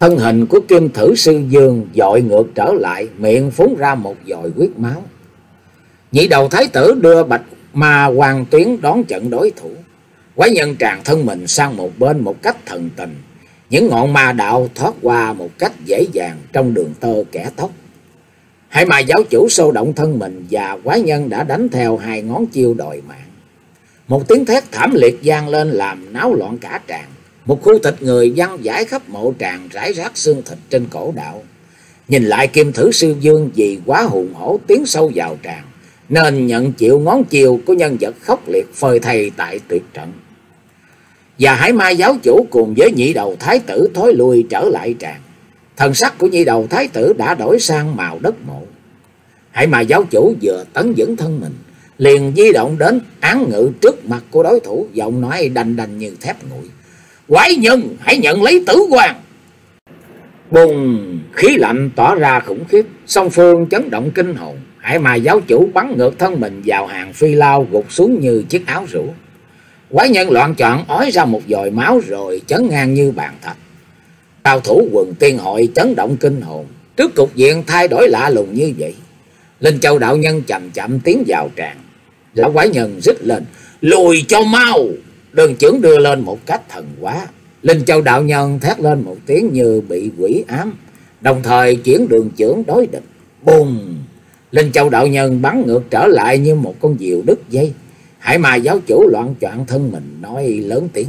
Thân hình của Kim Thử Sư Dương dội ngược trở lại, miệng phun ra một dội huyết máu. Nhị đầu thái tử đưa bạch ma hoàng tuyến đón trận đối thủ. Quái nhân tràn thân mình sang một bên một cách thần tình. Những ngọn ma đạo thoát qua một cách dễ dàng trong đường tơ kẻ tóc. Hai ma giáo chủ sâu động thân mình và quái nhân đã đánh theo hai ngón chiêu đòi mạng. Một tiếng thét thảm liệt vang lên làm náo loạn cả tràng. Một khu thịt người văng vãi khắp mộ tràng, rải rác xương thịt trên cổ đạo. Nhìn lại Kim Thử Sư Dương vì quá hùng hổ tiến sâu vào tràng, nên nhận chịu ngón chiêu của nhân vật khốc liệt phơi thây tại tuyệt trận. Và Hải Ma giáo chủ cùng với nhị đầu thái tử thối lui trở lại tràng. Thần sắc của nhị đầu thái tử đã đổi sang màu đất mộ. Hải Ma giáo chủ vừa tấn vững thân mình, liền di động đến án ngự trước mặt của đối thủ, giọng nói đanh đanh như thép nguội: "Quái nhân, hãy nhận lấy tử quan!" Bùng, khí lạnh tỏa ra khủng khiếp, song phương chấn động kinh hồn. Hải Ma giáo chủ bắn ngược thân mình vào hàng phi lao, gục xuống như chiếc áo rũ. Quái nhân loạn choạng ói ra một dòi máu rồi chấn ngang như bàn thạch. Cao thủ Quần Tiên hội chấn động kinh hồn trước cục diện thay đổi lạ lùng như vậy. Linh Châu đạo nhân chậm chậm tiến vào tràng. Lão quái nhân rít lên: "Lùi cho mau!" Đơn chưởng đưa lên một cách thần quá. Linh Châu đạo nhân thét lên một tiếng như bị quỷ ám, đồng thời chuyển đường chưởng đối địch. Bùng! Linh Châu đạo nhân bắn ngược trở lại như một con diều đứt dây. Hải Ma giáo chủ loạn choạng thân mình, nói lớn tiếng: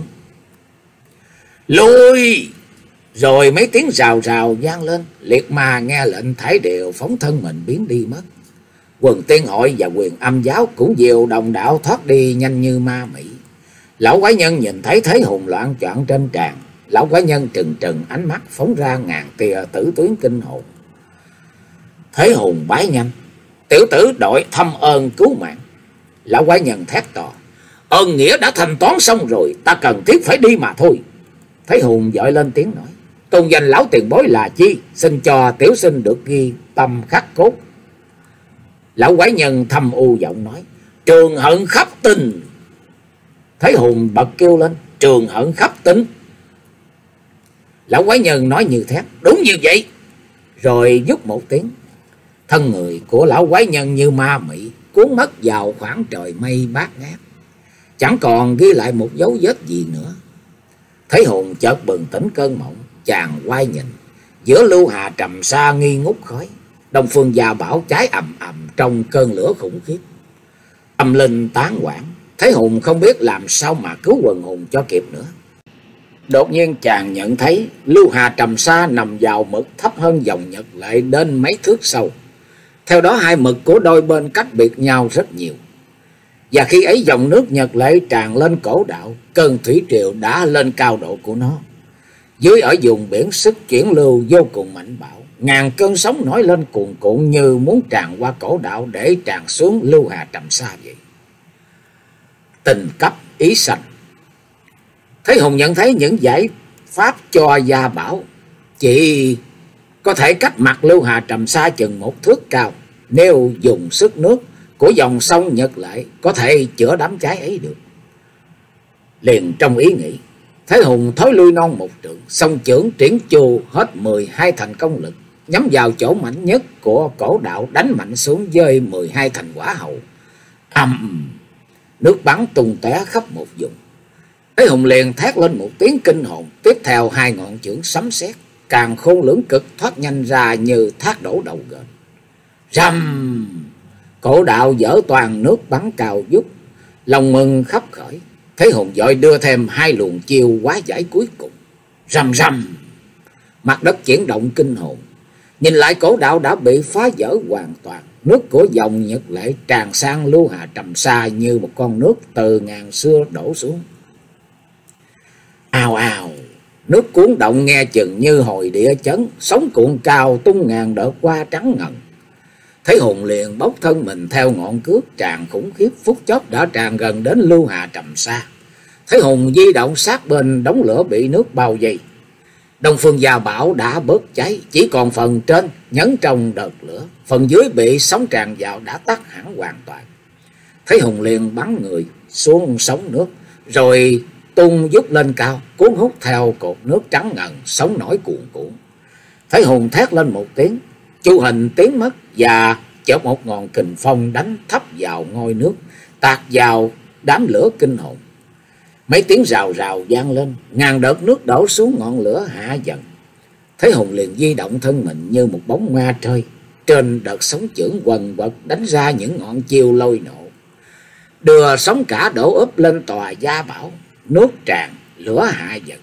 "Lùi!" Rồi mấy tiếng rào rào vang lên. Liệt ma nghe lệnh thải đều phóng thân mình biến đi mất. Quần Tiên hội và Quyền Âm giáo cũng diều đồng đạo thoát đi nhanh như ma mị. Lão quái nhân nhìn thấy thế hùng loạn choạng trên tràng. Lão quái nhân trừng trừng ánh mắt phóng ra ngàn tia tử tuyến kinh hồn. Thế hùng bái nhanh: "Tiểu tử đội thâm ơn cứu mạng." Lão quái nhân thét to: "Ơn nghĩa đã thanh toán xong rồi, ta cần thiết phải đi mà thôi." Thế hùng vội lên tiếng nói: "Tôn danh lão tiền bối là chi? Xin cho tiểu sinh được ghi tâm khắc cốt." Lão quái nhân thâm u giọng nói: "Trường hận khắp tinh." Thế hùng bật kêu lên: "Trường hận khắp tinh." Lão quái nhân nói như thét: "Đúng như vậy." Rồi vút một tiếng, thân người của lão quái nhân như ma mị cuốn mất vào khoảng trời mây bát ngát, chẳng còn ghi lại một dấu vết gì nữa. Thế hùng chợt bừng tỉnh cơn mộng, chàng quay nhìn, giữa lưu hà trầm sa nghi ngút khói, Đông Phương Gia Bảo cháy ầm ầm trong cơn lửa khủng khiếp. Tâm linh tán hoảng, Thế hùng không biết làm sao mà cứu quần hùng cho kịp nữa. Đột nhiên chàng nhận thấy lưu hà trầm sa nằm vào mực thấp hơn dòng nhật lệ đến mấy thước sâu. Theo đó hai mực của đôi bên cách biệt nhau rất nhiều. Và khi ấy dòng nước nhật lệ tràn lên cổ đạo, cơn thủy triều đã lên cao độ của nó. Dưới ở vùng biển sức chuyển lưu vô cùng mạnh bạo, ngàn cơn sóng nổi lên cuồn cuộn như muốn tràn qua cổ đạo để tràn xuống lưu hà trầm sa vậy. Tình cấp ý sanh. Thế hùng nhận thấy những giải pháp cho Gia Bảo chỉ có thể cách mặt lưu hà trầm sa chừng một thước cao. Nếu dùng sức nước của dòng sông Nhật Lệ có thể chữa đám cháy ấy được. Liền trong ý nghĩ, Thế hùng thối lui non một trượng, song chưởng triển chu hết mười hai thành công lực, nhắm vào chỗ mạnh nhất của cổ đạo đánh mạnh xuống với mười hai thành quả hậu. Ầm! Nước bắn tung tóe khắp một vùng. Thế hùng liền thét lên một tiếng kinh hồn, tiếp theo hai ngọn chưởng sấm sét, càng khôn lưỡng cực thoát nhanh ra như thác đổ đầu gợn. Rầm! Cổ đạo dở toàn nước bắn cao vút, lòng mừng khắp khởi. Thế hùng vội đưa thêm hai luồng chiêu hóa giải cuối cùng. Rầm rầm! Mặt đất chuyển động kinh hồn. Nhìn lại cổ đạo đã bị phá vỡ hoàn toàn. Nước của dòng Nhật Lệ tràn sang lưu hà trầm sa như một con nước từ ngàn xưa đổ xuống. Ào ào! Nước cuốn động nghe chừng như hồi địa chấn, sóng cuộn cao tung ngàn đợt qua trắng ngần. Thế hùng liền bốc thân mình theo ngọn cước tràn khủng khiếp, phút chốc đã tràn gần đến lưu hà trầm sa. Thế hùng di động sát bên đống lửa bị nước bao vây. Đông Phương Gia Bảo đã bớt cháy, chỉ còn phần trên nhấn trong đợt lửa, phần dưới bị sóng tràn vào đã tắt hẳn hoàn toàn. Thế hùng liền bắn người xuống sóng nước, rồi tung vút lên cao, cuốn hút theo cột nước trắng ngần, sóng nổi cuồn cuộn. Thái Hùng thét lên một tiếng, chu hình tiến mất và chợt một ngọn kình phong đánh thấp vào ngôi nước, tạt vào đám lửa kinh hồn. Mấy tiếng rào rào vang lên, ngàn đợt nước đổ xuống ngọn lửa hạ dần. Thái Hùng liền di động thân mình như một bóng ma trời, trên đợt sóng chưởng quần quật đánh ra những ngọn chiêu lôi nổ, đưa sóng cả đổ úp lên tòa Gia Bảo, nước tràn, lửa hạ dần.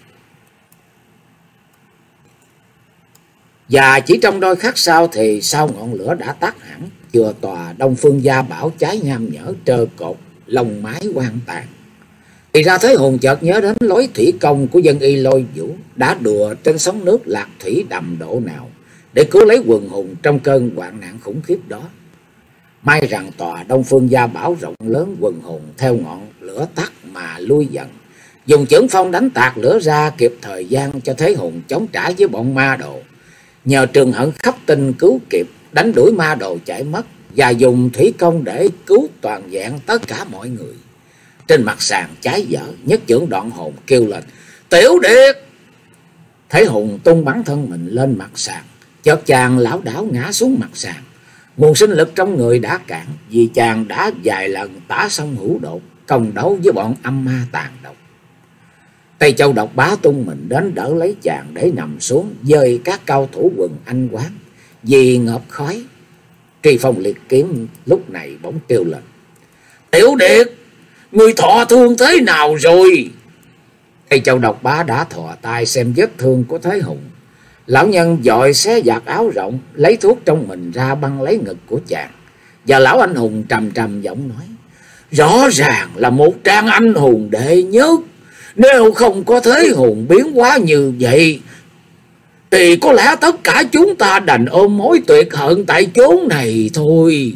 Và chỉ trong đôi khắc sau thì sau ngọn lửa đã tắt hẳn, chùa tòa Đông Phương Gia Bảo cháy nham nhở trơ cột, lông mái hoang tàn. Thì ra Thế Hùng chợt nhớ đến lối thủy công của dân y Lôi Vũ đã đùa trên sóng nước lạc thủy đầm độ nào để cứu lấy quần hùng trong cơn hoạn nạn khủng khiếp đó. May rằng tòa Đông Phương Gia Bảo rộng lớn, quần hùng theo ngọn lửa tắt mà lui dần, dùng chưởng phong đánh tạt lửa ra, kịp thời gian cho Thế Hùng chống trả với bọn ma đồ. Nhờ Trường Hận khắp tinh cứu kịp, đánh đuổi ma đồ chạy mất, và dùng thủy công để cứu toàn vẹn tất cả mọi người. Trên mặt sàn cháy dở, nhất chưởng đoạn hồn kêu lên: "Tiểu Điệt!" Thế Hùng tung bắn thân mình lên mặt sàn, chợt chàng lảo đảo ngã xuống mặt sàn. Nguồn sinh lực trong người đã cạn, vì chàng đã vài lần tả sông hữu đột, công đấu với bọn âm ma tàn độc. Tây Châu Độc Bá tung mình đến đỡ lấy chàng để nằm xuống dời các cao thủ quần anh quán, vì ngợp khói. Tri Phong liệt kiếm lúc này bỗng kêu lên: "Tiểu Điệt, người thọ thương thế nào rồi?" Tây Châu Độc Bá đã thò tay xem vết thương của Thế Hùng. Lão nhân vội xé giặt áo rộng, lấy thuốc trong mình ra băng lấy ngực của chàng, và lão anh hùng trầm trầm giọng nói: "Rõ ràng là một trang anh hùng đệ nhất. Nếu không có Thế Hùng biến hóa như vậy, thì có lẽ tất cả chúng ta đành ôm mối tuyệt hận tại chốn này thôi."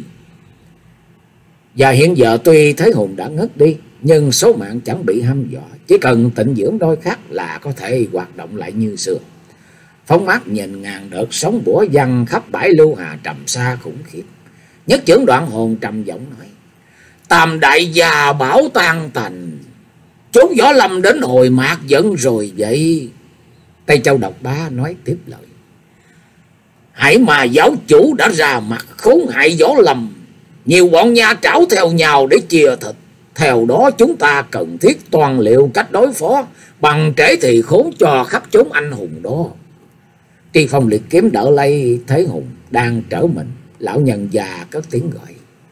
Và hiện giờ tuy Thế Hùng đã ngất đi, nhưng số mạng chẳng bị hăm dọa, chỉ cần tịnh dưỡng đôi khắc là có thể hoạt động lại như xưa. Phóng mắt nhìn ngàn đợt sóng bủa văng khắp bãi Lưu Hà trầm xa khủng khiếp, nhất chưởng đoạn hồn trầm giọng nói: "Tam đại gia Bảo tan thành, chốn võ lâm đến hồi mạc giận rồi vậy." Tây Châu Độc Bá nói tiếp lời: "Hãy mà giáo chủ đã ra mặt khốn hại võ lâm, nhiều bọn nha trảo theo nhau để chia thịt. Theo đó chúng ta cần thiết toàn liệu cách đối phó, bằng trễ thì khốn cho khắp chốn anh hùng đó." Tri Phong liệt kiếm đỡ lấy Thế Hùng đang trở mình. Lão nhân già cất tiếng gọi: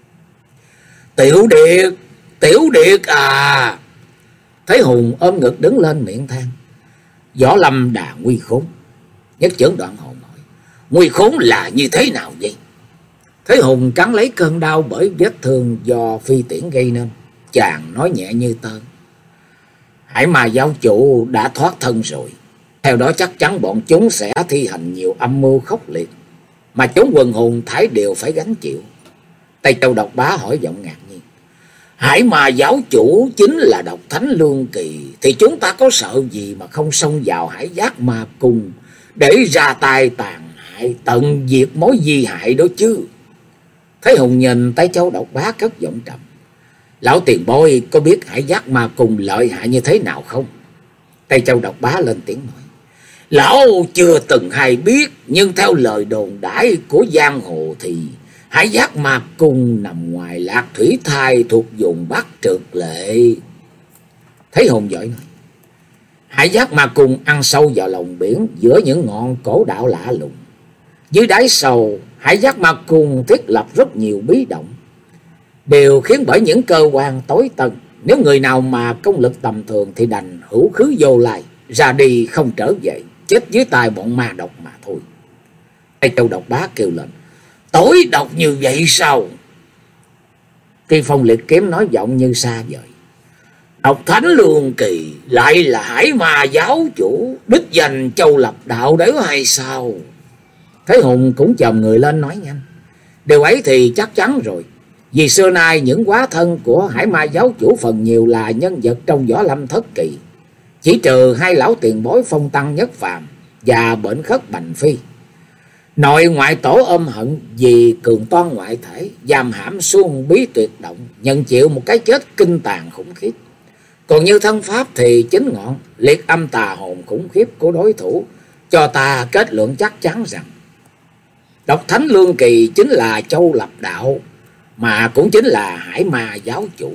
"Tiểu Điệt, Tiểu Điệt à!" Thế Hùng ôm ngực đứng lên miệng than: "Võ lâm đà nguy khốn." Nhất chưởng đoạn hồn hỏi: "Nguy khốn là như thế nào vậy?" Thế Hùng cắn lấy cơn đau bởi vết thương do phi tiễn gây nên. Chàng nói nhẹ như tơ: "Hải Ma giáo chủ đã thoát thân rồi. Theo đó chắc chắn bọn chúng sẽ thi hành nhiều âm mưu khốc liệt, mà chúng quần hùng thải đều phải gánh chịu." Tây Châu Độc Bá hỏi giọng ngạc nhiên: "Hải Ma giáo chủ chính là độc thánh Lương Kỳ, thì chúng ta có sợ gì mà không xông vào Hải Giác Ma Cung để ra tay tàn hại, tận diệt mối di hại đó chứ?" Thế Hùng nhìn Tây Châu Độc Bá cất giọng trầm: "Lão tiền bối có biết Hải Giác Ma Cung lợi hại như thế nào không?" Tây Châu Độc Bá lên tiếng nói: "Lão chưa từng hay biết, nhưng theo lời đồn đãi của giang hồ thì Hải Giác Ma Cung nằm ngoài Lạc Thủy Thai, thuộc vùng Bắc Trượt Lệ." Thế Hùng giỏi nói: "Hải Giác Ma Cung ăn sâu vào lòng biển, giữa những ngọn cổ đạo lạ lùng. Dưới đáy sâu, Hải Giác Ma Cung thiết lập rất nhiều bí động, đều khiến bởi những cơ quan tối tần. Nếu người nào mà công lực tầm thường thì đành hữu khứ vô lai, ra đi không trở về, chết dưới tay bọn ma độc mà thôi." Tây Châu Độc Bá kêu lên: "Tối độc như vậy sao?" Tri Phong liệt kiếm nói giọng như xa vời: "Độc thánh Lương Kỳ lại là Hải Ma giáo chủ, đích danh Châu Lập đạo đấy hay sao?" Thế Hùng cũng chồm người lên nói nhanh: "Điều ấy thì chắc chắn rồi. Vì xưa nay những quá thân của Hải Ma giáo chủ phần nhiều là nhân vật trong võ lâm thất kỳ, chỉ trừ hai lão tiền bối Phong Tăng Nhất Phàm và Bệnh Khất Bành Phi. Nội ngoại tổ ôm hận vì cường toan ngoại thể, giam hãm xuông bí tuyệt động, nhận chịu một cái chết kinh tàn khủng khiếp. Còn như thân pháp thì chính ngọn liệt âm tà hồn khủng khiếp của đối thủ cho ta kết luận chắc chắn rằng Độc Thánh Lương Kỳ chính là Châu Lập Đạo, mà cũng chính là Hải Ma giáo chủ.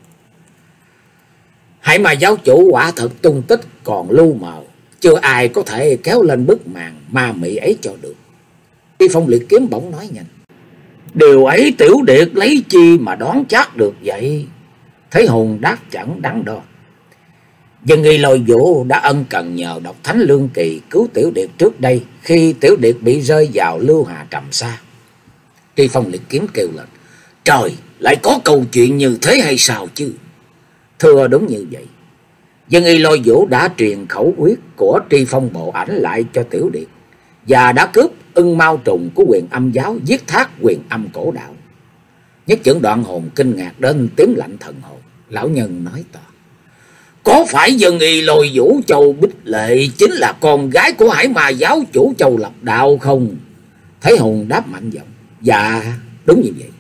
Hải Ma giáo chủ quả thật tung tích còn lu mờ, chưa ai có thể kéo lên bức màn ma mị ấy cho được. Tri Phong liệt kiếm bỗng nói nhanh: điều ấy Tiểu Điệt lấy chi mà đoán chắc được vậy? Thế Hùng đáp chẳng đắn đo: Dân Nghi Lôi Vũ đã ân cần nhờ Độc Thánh Lương Kỳ cứu Tiểu Điệt trước đây, khi Tiểu Điệt bị rơi vào lưu hà trầm xa. Tri Phong liệt kiếm kêu lên: trời, lại có câu chuyện như thế hay sao chứ? Thưa đúng như vậy. Dân Y Lôi Vũ đã truyền khẩu quyết của Tri Phong bộ ảnh lại cho Tiểu Điệt, và đã cướp ưng mau trùng của Huyền Âm giáo, giết thác Huyền Âm cổ đạo. Nhất Chưởng Đoạn Hồn kinh ngạc đến tím lạnh thần hồn. Lão nhân nói to: có phải Dân Y Lôi Vũ Châu Bích Lệ chính là con gái của Hải Ma giáo chủ Châu Lập Đạo không? Thế Hùng đáp mạnh giọng: dạ đúng như vậy.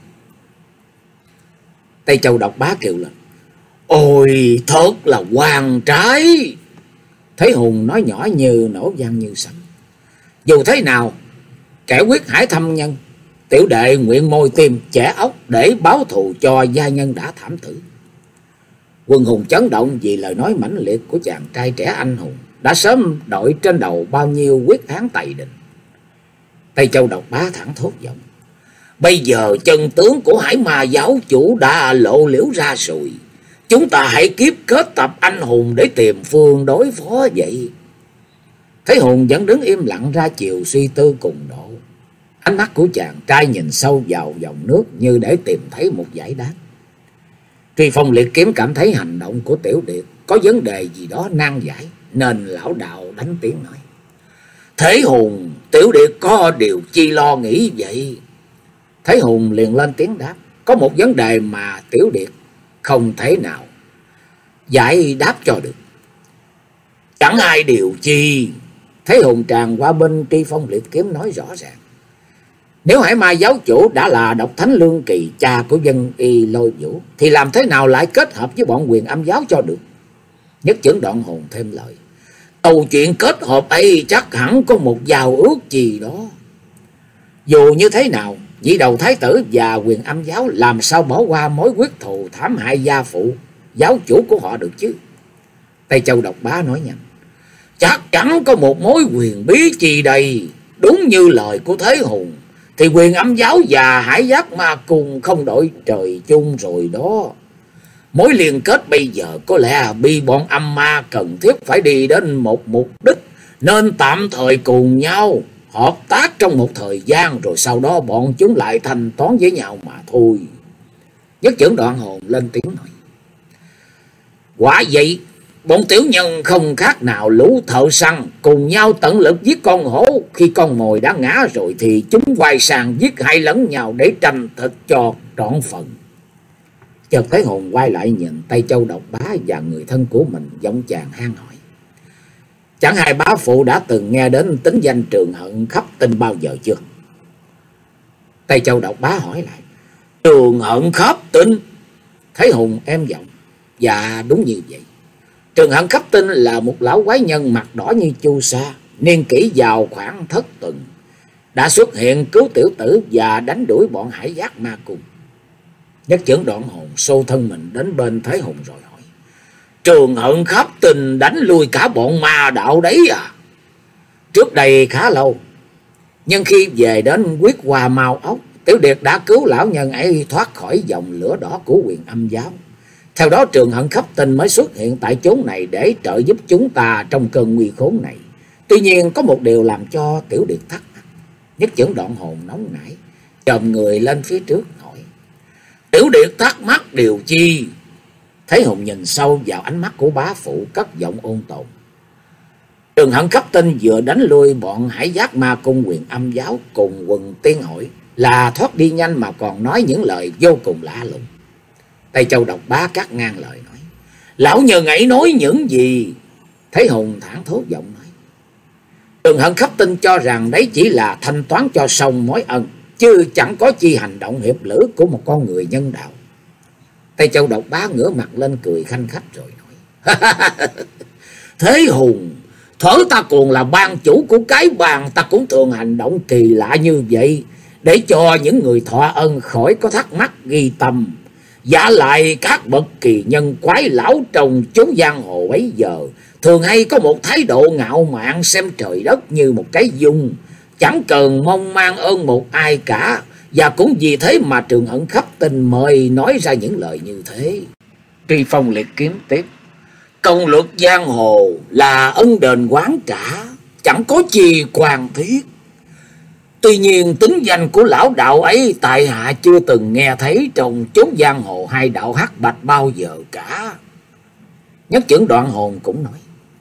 Tây Châu Độc Bá kêu lên: ôi thật là hoang trái. Thế Hùng nói nhỏ như nổ vang như sấm: dù thế nào, kẻ quyết hải thâm nhân, tiểu đệ nguyện môi tim chẻ ốc để báo thù cho gia nhân đã thảm tử. Quân hùng chấn động vì lời nói mãnh liệt của chàng trai trẻ anh hùng, đã sớm đội trên đầu bao nhiêu quyết án tày đình. Tây Châu Độc Bá thẳng thốt giọng: bây giờ chân tướng của Hải Ma giáo chủ đã lộ liễu ra rồi, chúng ta hãy kiếp kết tập anh hùng để tìm phương đối phó vậy. Thế Hùng vẫn đứng im lặng ra chiều suy tư cùng độ. Ánh mắt của chàng trai nhìn sâu vào dòng nước như để tìm thấy một giải đáp. Tri Phong liệt kiếm cảm thấy hành động của Tiểu Điệt có vấn đề gì đó nan giải, nên lão đạo đánh tiếng nói: Thế Hùng, Tiểu Điệt có điều chi lo nghĩ vậy? Thế Hùng liền lên tiếng đáp: có một vấn đề mà Tiểu Điệt không thể nào giải đáp cho được. Chẳng ai điều chi. Thế Hùng tràn qua bên Tri Phong liệt kiếm nói rõ ràng: nếu Hải Ma giáo chủ đã là Độc Thánh Lương Kỳ, cha của Dân Y Lôi Vũ, thì làm thế nào lại kết hợp với bọn Huyền Âm giáo cho được? Nhất Chưởng Đoạn Hồn thêm lời: câu chuyện kết hợp ấy chắc hẳn có một giao ước gì đó. Dù như thế nào, vị đầu thái tử và Huyền Âm giáo làm sao bỏ qua mối quyết thù thảm hại gia phụ giáo chủ của họ được chứ? Tây Châu Độc Bá nói nhanh: chắc chắn có một mối huyền bí chi đây. Đúng như lời của Thế Hùng, thì Huyền Âm giáo và Hải Giác Ma cùng không đội trời chung rồi đó. Mối liên kết bây giờ có lẽ bị bọn âm ma cần thiết phải đi đến một mục đích, nên tạm thời cùng nhau hợp tác trong một thời gian, rồi sau đó bọn chúng lại thanh toán với nhau mà thôi. Nhất Chưởng Đoạn Hồn lên tiếng nói: quả vậy, bọn tiểu nhân không khác nào lũ thợ săn cùng nhau tận lực giết con hổ. Khi con mồi đã ngã rồi thì chúng quay sang giết hại lẫn nhau để tranh thịt cho trọn phần. Chợt Thế Hồn quay lại nhìn Tây Châu Độc Bá và người thân của mình, giọng chàng han hỏi: chẳng hai bá phụ đã từng nghe đến tính danh Trường Hận Khắp Tinh bao giờ chưa? Tây Châu Độc Bá hỏi lại: Trường Hận Khắp Tinh? Thế Hùng em giọng: dạ đúng như vậy. Trường Hận Khắp Tinh là một lão quái nhân mặt đỏ như chu sa, niên kỷ vào khoảng thất tuần, đã xuất hiện cứu tiểu tử và đánh đuổi bọn Hải Giác Ma cùng. Nhất Chưởng Đoạn Hồn xô thân mình đến bên Thế Hùng rồi hỏi: Trường Hận Khắp Tinh đánh lui cả bọn ma đạo đấy à? Trước đây khá lâu, nhưng khi về đến quyết Hoa Mao Ốc, Tiểu Điệt đã cứu lão nhân ấy thoát khỏi dòng lửa đỏ của Huyền Âm giáo. Theo đó Trường Hận Khắp Tinh mới xuất hiện tại chốn này để trợ giúp chúng ta trong cơn nguy khốn này. Tuy nhiên có một điều làm cho Tiểu Điệt thắc mắc. Nhất Chưởng Đoạn Hồn nóng nảy chồm người lên phía trước hỏi: Tiểu Điệt thắc mắc điều chi? Thế Hùng nhìn sâu vào ánh mắt của bá phụ, cất giọng ôn tồn: Trường Hận Khắp Tinh vừa đánh lui bọn Hải Giác Ma cung Huyền Âm giáo cùng quần tiên hội, là thoát đi nhanh mà còn nói những lời vô cùng lạ lùng. Tây Châu Độc Bá cắt ngang lời nói: lão nhân ấy nói những gì? Thế Hùng thẳng thốt giọng nói: Trường Hận Khắp Tinh cho rằng đấy chỉ là thanh toán cho xong mối ân, chứ chẳng có chi hành động hiệp lữ của một con người nhân đạo. Tây Châu Độc Bá ngửa mặt lên cười khanh khách rồi nói: Thế Hùng, Thở ta còn là ban chủ của cái bàn, ta cũng thường hành động kỳ lạ như vậy, để cho những người thọ ân khỏi có thắc mắc ghi tâm. Giả lại các bậc kỳ nhân quái lão trong chốn giang hồ bấy giờ thường hay có một thái độ ngạo mạn xem trời đất như một cái dung, chẳng cần mong mang ơn một ai cả. Và cũng vì thế mà Trường Hận Khắp Tinh mời nói ra những lời như thế. Tri Phong liệt kiếm tiếp: công luật giang hồ là ân đền oán trả, chẳng có chi quan thiết. Tuy nhiên tính danh của lão đạo ấy tại hạ chưa từng nghe thấy trong chốn giang hồ hai đạo hắc bạch bao giờ cả. Nhất Chưởng Đoạn Hồn cũng nói: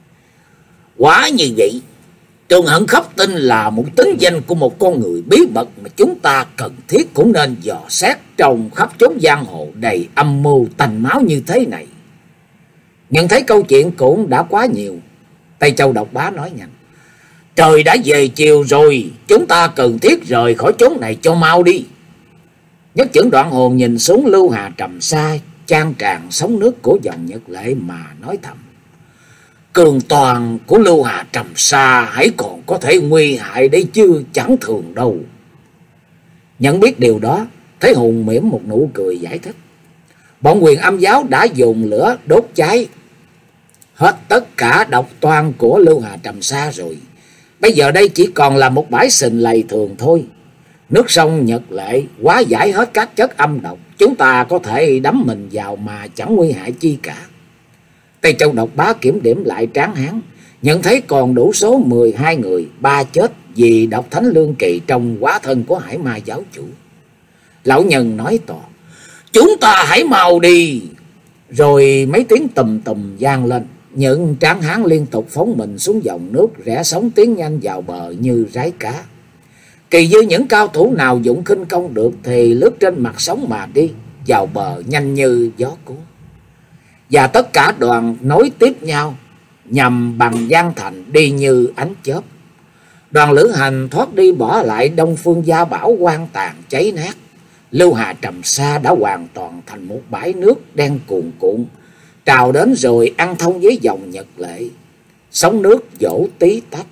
quả như vậy, Trường Hận Khắp Tinh là một tính danh của một con người bí mật mà chúng ta cần thiết cũng nên dò xét trong khắp chốn giang hồ đầy âm mưu tanh máu như thế này. Nhận thấy câu chuyện cũng đã quá nhiều, Tây Châu Độc Bá nói nhanh: trời đã về chiều rồi, chúng ta cần thiết rời khỏi chốn này cho mau đi. Nhất Chưởng Đoạn Hồn nhìn xuống Lưu Hà Trầm Sa chan tràn sóng nước của dòng Nhật Lệ mà nói thầm: cường toàn của Lưu Hà Trầm Sa hãy còn có thể nguy hại đấy chứ chẳng thường đâu. Nhận biết điều đó, Thế Hùng mỉm một nụ cười giải thích: bọn Quyền Âm giáo đã dùng lửa đốt cháy hết tất cả độc toan của Lưu Hà Trầm Sa rồi. Bây giờ đây chỉ còn là một bãi sình lầy thường thôi. Nước sông Nhật Lệ hóa giải hết các chất âm độc, chúng ta có thể đắm mình vào mà chẳng nguy hại chi cả. Tây Châu Độc Bá kiểm điểm lại Tráng Hán, nhận thấy còn đủ số mười hai người, ba chết vì độc thánh lương kỳ trong hóa thân của Hải Ma giáo chủ. Lão nhân nói to: chúng ta hãy mau đi. Rồi mấy tiếng tùm tùm vang lên, những Tráng Hán liên tục phóng mình xuống dòng nước, rẽ sóng tiến nhanh vào bờ như rái cá. Kỳ dư những cao thủ nào dụng khinh công được thì lướt trên mặt sóng mà đi, vào bờ nhanh như gió cuốn. Và tất cả đoàn nối tiếp nhau nhằm bằng Giang Thành đi như ánh chớp. Đoàn lữ hành thoát đi bỏ lại Đông Phương Gia Bảo hoang tàn cháy nát. Lưu Hà Trầm Sa đã hoàn toàn thành một bãi nước đen cuồn cuộn, trào đến rồi ăn thông với dòng Nhật Lệ. Sóng nước vỗ tí tách.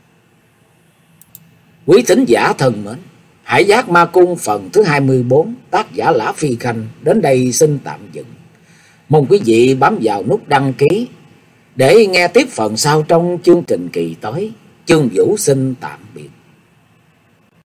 Quý thính giả thân mến, Hải Giác Ma Cung phần thứ hai mươi bốn, tác giả Lã Phi Khanh đến đây xin tạm dừng. Mong quý vị bấm vào nút đăng ký để nghe tiếp phần sau trong chương trình kỳ tới. Chương Vũ xin tạm biệt.